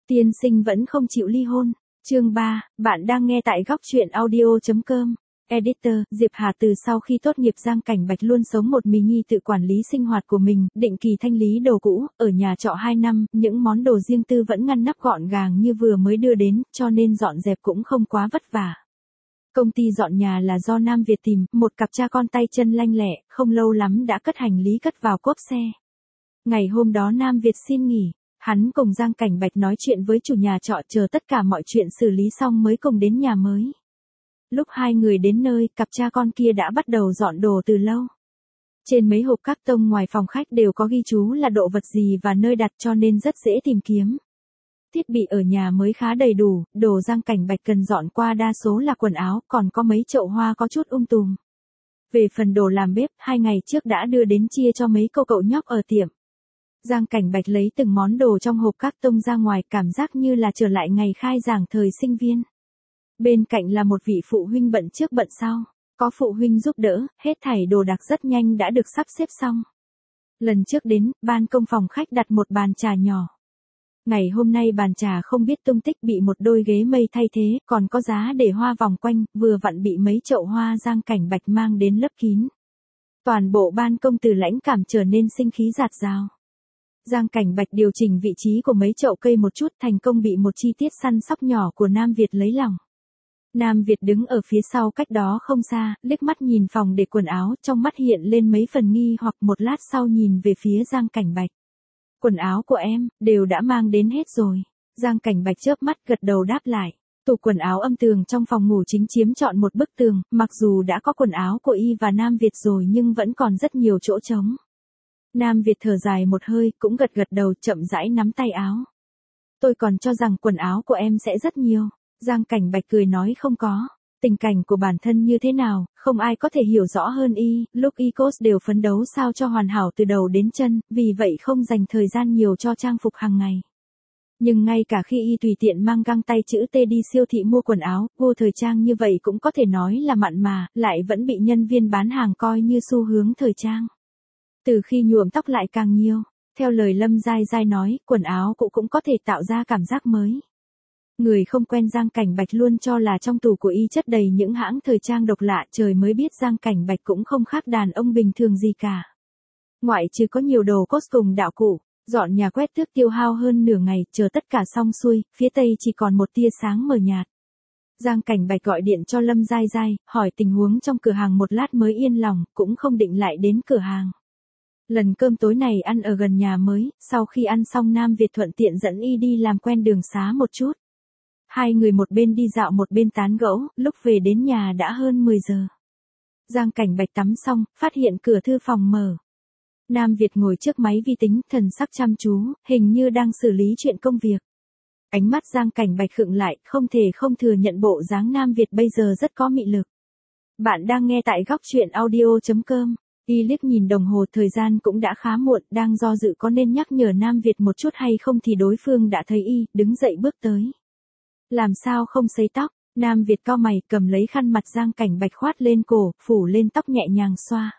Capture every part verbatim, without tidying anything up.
Tiên sinh vẫn không chịu ly hôn. Chương ba, bạn đang nghe tại góc truyện audio.com. Editor, Diệp Hà từ sau khi tốt nghiệp Giang Cảnh Bạch luôn sống một mình nhi tự quản lý sinh hoạt của mình, định kỳ thanh lý đồ cũ, ở nhà trọ hai năm, những món đồ riêng tư vẫn ngăn nắp gọn gàng như vừa mới đưa đến, cho nên dọn dẹp cũng không quá vất vả. Công ty dọn nhà là do Nam Việt tìm, một cặp cha con tay chân lanh lẹ, không lâu lắm đã cất hành lý cất vào cốp xe. Ngày hôm đó Nam Việt xin nghỉ. Hắn cùng Giang Cảnh Bạch nói chuyện với chủ nhà trọ chờ tất cả mọi chuyện xử lý xong mới cùng đến nhà mới. Lúc hai người đến nơi, cặp cha con kia đã bắt đầu dọn đồ từ lâu. Trên mấy hộp các tông ngoài phòng khách đều có ghi chú là độ vật gì và nơi đặt cho nên rất dễ tìm kiếm. Thiết bị ở nhà mới khá đầy đủ, đồ Giang Cảnh Bạch cần dọn qua đa số là quần áo, còn có mấy chậu hoa có chút um tùm. Về phần đồ làm bếp, hai ngày trước đã đưa đến chia cho mấy cô cậu nhóc ở tiệm. Giang Cảnh Bạch lấy từng món đồ trong hộp các tông ra ngoài, cảm giác như là trở lại ngày khai giảng thời sinh viên. Bên cạnh là một vị phụ huynh bận trước bận sau, có phụ huynh giúp đỡ, hết thảy đồ đạc rất nhanh đã được sắp xếp xong. Lần trước đến, ban công phòng khách đặt một bàn trà nhỏ. Ngày hôm nay bàn trà không biết tung tích bị một đôi ghế mây thay thế, còn có giá để hoa vòng quanh, vừa vặn bị mấy chậu hoa Giang Cảnh Bạch mang đến lấp kín. Toàn bộ ban công từ lãnh cảm trở nên sinh khí rạt rào. Giang Cảnh Bạch điều chỉnh vị trí của mấy chậu cây một chút, thành công bị một chi tiết săn sóc nhỏ của Nam Việt lấy lòng. Nam Việt đứng ở phía sau cách đó không xa, liếc mắt nhìn phòng để quần áo, trong mắt hiện lên mấy phần nghi hoặc, một lát sau nhìn về phía Giang Cảnh Bạch. Quần áo của em, đều đã mang đến hết rồi. Giang Cảnh Bạch chớp mắt gật đầu đáp lại. Tủ quần áo âm tường trong phòng ngủ chính chiếm trọn một bức tường, mặc dù đã có quần áo của Y và Nam Việt rồi nhưng vẫn còn rất nhiều chỗ trống. Nam Việt thở dài một hơi, cũng gật gật đầu, chậm rãi nắm tay áo. Tôi còn cho rằng quần áo của em sẽ rất nhiều. Giang Cảnh Bạch cười nói không có. Tình cảnh của bản thân như thế nào, không ai có thể hiểu rõ hơn Y, lúc Y coach đều phấn đấu sao cho hoàn hảo từ đầu đến chân, vì vậy không dành thời gian nhiều cho trang phục hàng ngày. Nhưng ngay cả khi Y tùy tiện mang găng tay chữ T đi siêu thị mua quần áo, vô thời trang như vậy cũng có thể nói là mặn mà, lại vẫn bị nhân viên bán hàng coi như xu hướng thời trang. Từ khi nhuộm tóc lại càng nhiều, theo lời Lâm Giai Giai nói, quần áo cũ cũng có thể tạo ra cảm giác mới. Người không quen Giang Cảnh Bạch luôn cho là trong tủ của Y chất đầy những hãng thời trang độc lạ, trời mới biết Giang Cảnh Bạch cũng không khác đàn ông bình thường gì cả. Ngoại trừ có nhiều đồ cốt cùng đạo cụ, dọn nhà quét tước tiêu hao hơn nửa ngày, chờ tất cả xong xuôi, phía tây chỉ còn một tia sáng mờ nhạt. Giang Cảnh Bạch gọi điện cho Lâm Giai Giai, hỏi tình huống trong cửa hàng một lát mới yên lòng, cũng không định lại đến cửa hàng. Lần cơm tối này ăn ở gần nhà mới, sau khi ăn xong Nam Việt thuận tiện dẫn Y đi làm quen đường xá một chút. Hai người một bên đi dạo một bên tán gẫu, lúc về đến nhà đã hơn mười giờ. Giang Cảnh Bạch tắm xong, phát hiện cửa thư phòng mở. Nam Việt ngồi trước máy vi tính, thần sắc chăm chú, hình như đang xử lý chuyện công việc. Ánh mắt Giang Cảnh Bạch khựng lại, không thể không thừa nhận bộ dáng Nam Việt bây giờ rất có mị lực. Bạn đang nghe tại góc truyện audio.com. Y liếc nhìn đồng hồ, thời gian cũng đã khá muộn, đang do dự có nên nhắc nhở Nam Việt một chút hay không thì đối phương đã thấy Y, đứng dậy bước tới. Làm sao không sấy tóc? Nam Việt cau mày, cầm lấy khăn mặt Giang Cảnh Bạch khoát lên cổ, phủ lên tóc nhẹ nhàng xoa.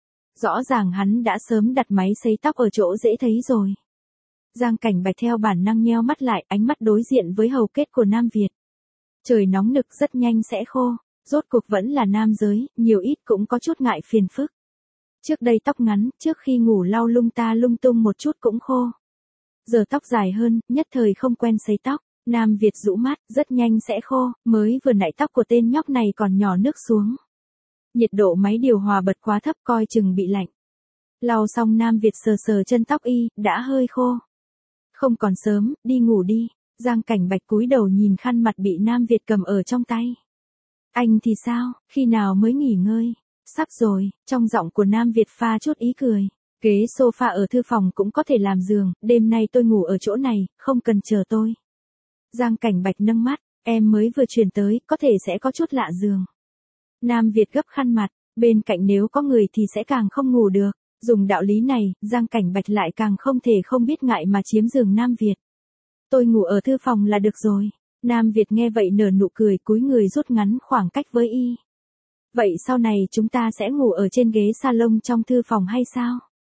Rõ ràng hắn đã sớm đặt máy sấy tóc ở chỗ dễ thấy rồi. Giang Cảnh Bạch theo bản năng nheo mắt lại, ánh mắt đối diện với hầu kết của Nam Việt. Trời nóng nực rất nhanh sẽ khô, rốt cuộc vẫn là nam giới, nhiều ít cũng có chút ngại phiền phức. Trước đây tóc ngắn, trước khi ngủ lau lung ta lung tung một chút cũng khô. Giờ tóc dài hơn, nhất thời không quen sấy tóc. Nam Việt rũ mắt, rất nhanh sẽ khô, mới vừa nãy tóc của tên nhóc này còn nhỏ nước xuống. Nhiệt độ máy điều hòa bật quá thấp, coi chừng bị lạnh. Lau xong Nam Việt sờ sờ chân tóc Y, đã hơi khô. Không còn sớm, đi ngủ đi. Giang Cảnh Bạch cúi đầu nhìn khăn mặt bị Nam Việt cầm ở trong tay. Anh thì sao, khi nào mới nghỉ ngơi? Sắp rồi, trong giọng của Nam Việt pha chút ý cười. Ghế sofa ở thư phòng cũng có thể làm giường, đêm nay tôi ngủ ở chỗ này, không cần chờ tôi. Giang Cảnh Bạch nâng mắt, em mới vừa chuyển tới, có thể sẽ có chút lạ giường. Nam Việt gấp khăn mặt, bên cạnh nếu có người thì sẽ càng không ngủ được. Dùng đạo lý này, Giang Cảnh Bạch lại càng không thể không biết ngại mà chiếm giường Nam Việt. Tôi ngủ ở thư phòng là được rồi. Nam Việt nghe vậy nở nụ cười, cúi người rút ngắn khoảng cách với Y. Vậy sau này chúng ta sẽ ngủ ở trên ghế salon trong thư phòng hay sao?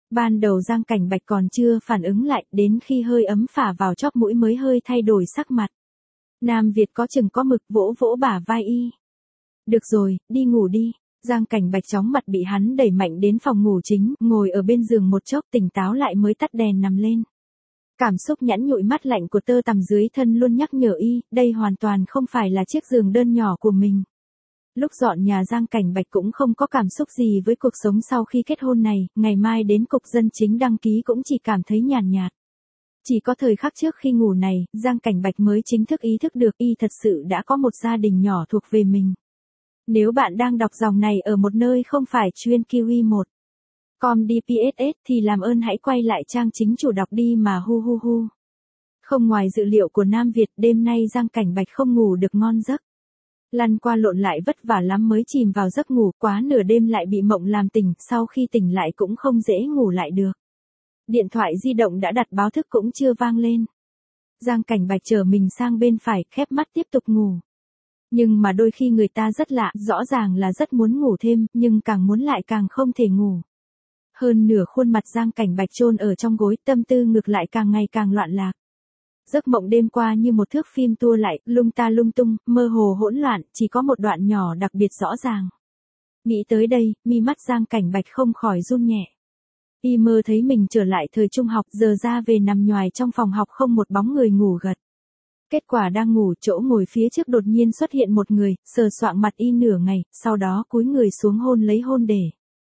Ban đầu Giang Cảnh Bạch còn chưa phản ứng lại, đến khi hơi ấm phả vào chóp mũi mới hơi thay đổi sắc mặt. Nam Việt có chừng có mực vỗ vỗ bả vai y. Được rồi, đi ngủ đi. Giang Cảnh Bạch chóng mặt bị hắn đẩy mạnh đến phòng ngủ chính, ngồi ở bên giường một chốc tỉnh táo lại mới tắt đèn nằm lên. Cảm xúc nhẵn nhụi mát lạnh của tơ tằm dưới thân luôn nhắc nhở y, đây hoàn toàn không phải là chiếc giường đơn nhỏ của mình. Lúc dọn nhà Giang Cảnh Bạch cũng không có cảm xúc gì với cuộc sống sau khi kết hôn này, ngày mai đến cục dân chính đăng ký cũng chỉ cảm thấy nhàn nhạt, nhạt. Chỉ có thời khắc trước khi ngủ này, Giang Cảnh Bạch mới chính thức ý thức được y thật sự đã có một gia đình nhỏ thuộc về mình. Nếu bạn đang đọc dòng này ở một nơi không phải chuyên Kiwi một com đê pê ét ét thì làm ơn hãy quay lại trang chính chủ đọc đi mà hu hu hu. Không ngoài dự liệu của Nam Việt, đêm nay Giang Cảnh Bạch không ngủ được ngon giấc. Lăn qua lộn lại vất vả lắm mới chìm vào giấc ngủ, quá nửa đêm lại bị mộng làm tỉnh, sau khi tỉnh lại cũng không dễ ngủ lại được. Điện thoại di động đã đặt báo thức cũng chưa vang lên. Giang Cảnh Bạch trở mình sang bên phải, khép mắt tiếp tục ngủ. Nhưng mà đôi khi người ta rất lạ, rõ ràng là rất muốn ngủ thêm, nhưng càng muốn lại càng không thể ngủ. Hơn nửa khuôn mặt Giang Cảnh Bạch chôn ở trong gối, tâm tư ngược lại càng ngày càng loạn lạc. Giấc mộng đêm qua như một thước phim tua lại, lung ta lung tung, mơ hồ hỗn loạn, chỉ có một đoạn nhỏ đặc biệt rõ ràng. Nghĩ tới đây, mi mắt Giang Cảnh Bạch không khỏi run nhẹ. Y mơ thấy mình trở lại thời trung học, giờ ra về nằm nhoài trong phòng học không một bóng người ngủ gật. Kết quả đang ngủ, chỗ ngồi phía trước đột nhiên xuất hiện một người, sờ soạng mặt y nửa ngày, sau đó cúi người xuống hôn lấy hôn để.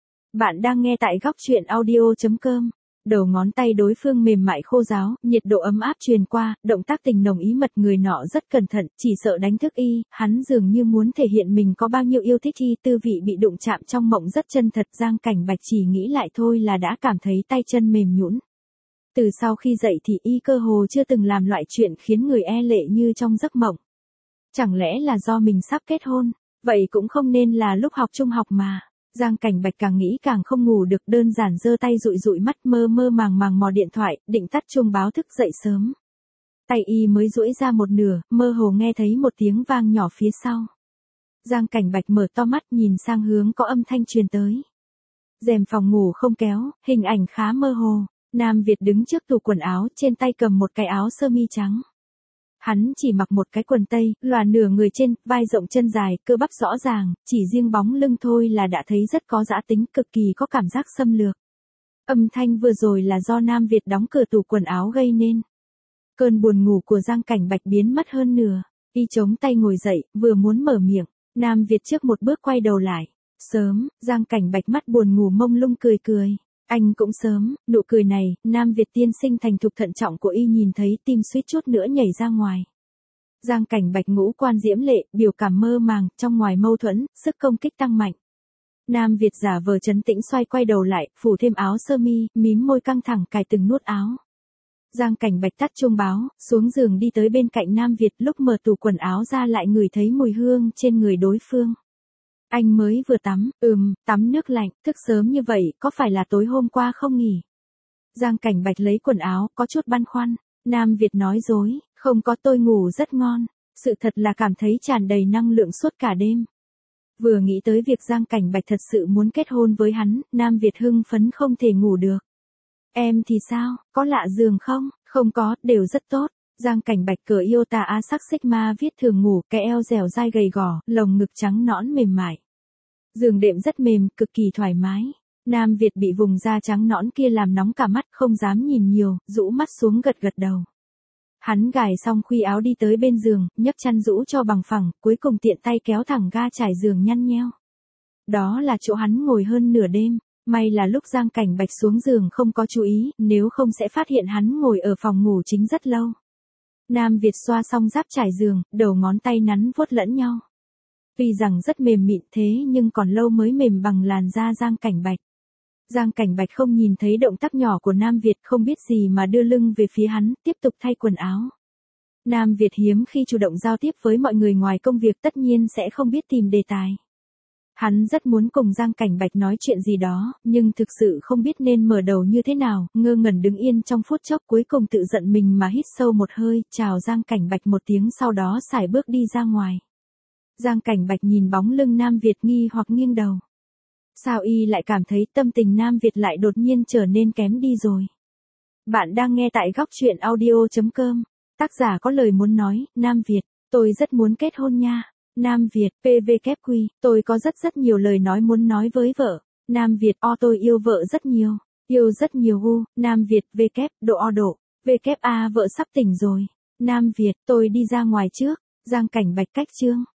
Bạn đang nghe tại góc truyện audio chấm com. Đầu ngón tay đối phương mềm mại khô ráo, nhiệt độ ấm áp truyền qua, động tác tình nồng ý mật, người nọ rất cẩn thận, chỉ sợ đánh thức y, hắn dường như muốn thể hiện mình có bao nhiêu yêu thích y, tư vị bị đụng chạm trong mộng rất chân thật. Giang Cảnh Bạch chỉ nghĩ lại thôi là đã cảm thấy tay chân mềm nhũn. Từ sau khi dậy thì y cơ hồ chưa từng làm loại chuyện khiến người e lệ như trong giấc mộng. Chẳng lẽ là do mình sắp kết hôn, vậy cũng không nên là lúc học trung học mà. Giang Cảnh Bạch càng nghĩ càng không ngủ được, đơn giản giơ tay dụi dụi mắt, mơ mơ màng màng mò điện thoại, định tắt chuông báo thức dậy sớm. Tay y mới duỗi ra một nửa, mơ hồ nghe thấy một tiếng vang nhỏ phía sau. Giang Cảnh Bạch mở to mắt nhìn sang hướng có âm thanh truyền tới. Rèm phòng ngủ không kéo, hình ảnh khá mơ hồ. Nam Việt đứng trước tủ quần áo, trên tay cầm một cái áo sơ mi trắng. Hắn chỉ mặc một cái quần tây, lòa nửa người trên, vai rộng chân dài, cơ bắp rõ ràng, chỉ riêng bóng lưng thôi là đã thấy rất có dã tính, cực kỳ có cảm giác xâm lược. Âm thanh vừa rồi là do Nam Việt đóng cửa tủ quần áo gây nên. Cơn buồn ngủ của Giang Cảnh Bạch biến mất hơn nửa, y chống tay ngồi dậy, vừa muốn mở miệng, Nam Việt trước một bước quay đầu lại. Sớm, Giang Cảnh Bạch mắt buồn ngủ mông lung cười cười. Anh cũng sớm, nụ cười này, Nam Việt tiên sinh thành thục thận trọng của y nhìn thấy tim suýt chút nữa nhảy ra ngoài. Giang Cảnh Bạch ngũ quan diễm lệ, biểu cảm mơ màng, trong ngoài mâu thuẫn, sức công kích tăng mạnh. Nam Việt giả vờ trấn tĩnh xoay quay đầu lại, phủ thêm áo sơ mi, mím môi căng thẳng cài từng nút áo. Giang Cảnh Bạch tắt chuông báo, xuống giường đi tới bên cạnh Nam Việt, lúc mở tủ quần áo ra lại ngửi thấy mùi hương trên người đối phương. Anh mới vừa tắm, ừm, tắm nước lạnh, thức sớm như vậy, có phải là tối hôm qua không nghỉ? Giang Cảnh Bạch lấy quần áo, có chút băn khoăn. Nam Việt nói dối, không có, tôi ngủ rất ngon. Sự thật là cảm thấy tràn đầy năng lượng suốt cả đêm. Vừa nghĩ tới việc Giang Cảnh Bạch thật sự muốn kết hôn với hắn, Nam Việt hưng phấn không thể ngủ được. Em thì sao, có lạ giường không? Không có, đều rất tốt. Giang Cảnh Bạch cởi Iota A sắc Sigma viết thường ngủ, cái eo dẻo dai gầy gò, lồng ngực trắng nõn mềm mại. Giường đệm rất mềm, cực kỳ thoải mái. Nam Việt bị vùng da trắng nõn kia làm nóng cả mắt, không dám nhìn nhiều, rũ mắt xuống gật gật đầu. Hắn gài xong khuy áo đi tới bên giường, nhấc chăn rũ cho bằng phẳng, cuối cùng tiện tay kéo thẳng ga trải giường nhăn nheo. Đó là chỗ hắn ngồi hơn nửa đêm. May là lúc Giang Cảnh Bạch xuống giường không có chú ý, nếu không sẽ phát hiện hắn ngồi ở phòng ngủ chính rất lâu. Nam Việt xoa xong giáp trải giường, đầu ngón tay nắn vuốt lẫn nhau. Tuy rằng rất mềm mịn thế nhưng còn lâu mới mềm bằng làn da Giang Cảnh Bạch. Giang Cảnh Bạch không nhìn thấy động tác nhỏ của Nam Việt, không biết gì mà đưa lưng về phía hắn, tiếp tục thay quần áo. Nam Việt hiếm khi chủ động giao tiếp với mọi người ngoài công việc, tất nhiên sẽ không biết tìm đề tài. Hắn rất muốn cùng Giang Cảnh Bạch nói chuyện gì đó, nhưng thực sự không biết nên mở đầu như thế nào, ngơ ngẩn đứng yên trong phút chốc, cuối cùng tự giận mình mà hít sâu một hơi, chào Giang Cảnh Bạch một tiếng, sau đó sải bước đi ra ngoài. Giang Cảnh Bạch nhìn bóng lưng Nam Việt nghi hoặc nghiêng đầu. Sao y lại cảm thấy tâm tình Nam Việt lại đột nhiên trở nên kém đi rồi? Bạn đang nghe tại góc chuyện audio chấm com. Tác giả có lời muốn nói, Nam Việt, tôi rất muốn kết hôn nha. Nam Việt, pê vê kép quy, tôi có rất rất nhiều lời nói muốn nói với vợ. Nam Việt, o tôi yêu vợ rất nhiều. Yêu rất nhiều u, Nam Việt, v kép, độ o độ. V kép a vợ sắp tỉnh rồi. Nam Việt, tôi đi ra ngoài trước. Giang Cảnh Bạch cách chương.